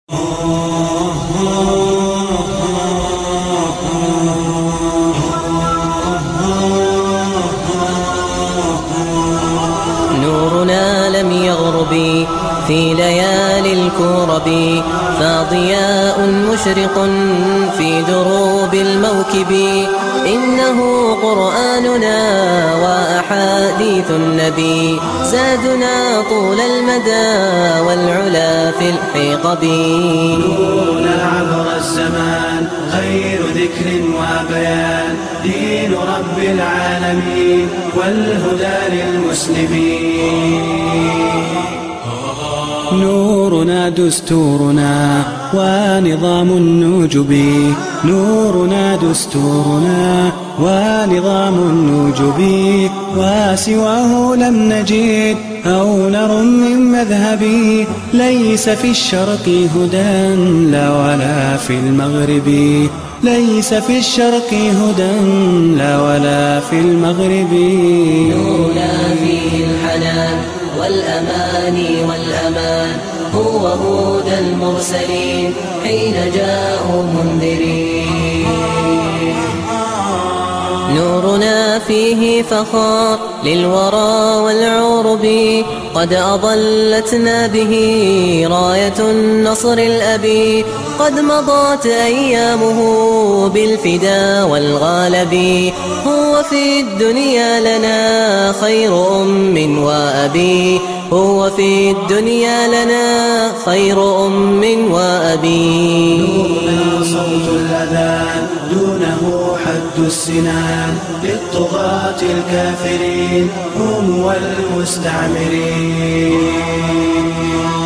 نورنا لم يغرب في ليالي الكرب، فضياء مشرق في دروب الموكب. إنه قرآننا وأحاديث النبي، زادنا طول المدى والعلا في الحقب. نورنا عبر الزمان خير ذكر وبيان، دين رب العالمين والهدى للمسلمين. نورنا دستورنا ونظام النجب، نورنا دستورنا ونظام النجب، وسواه لم نجد أو نر من مذهبي. ليس في الشرق هدى لا ولا في المغرب، ليس في الشرق هدى لا ولا في المغرب. نورنا فيه الحنان والأمان والأمان، هو هدى المرسلين حين جاءوا منذرين. نورنا فيه فخار للورى والعرب، قد أضلتنا به راية النصر الأبي. قد مضت أيامه بالفدا والغالب، هو في الدنيا لنا خير أم وأبي، هو في الدنيا لنا خير أم وأبي. نورنا صوت الأذان دونه حد السنان، للطغاة الكافرين هم والمستعمرين.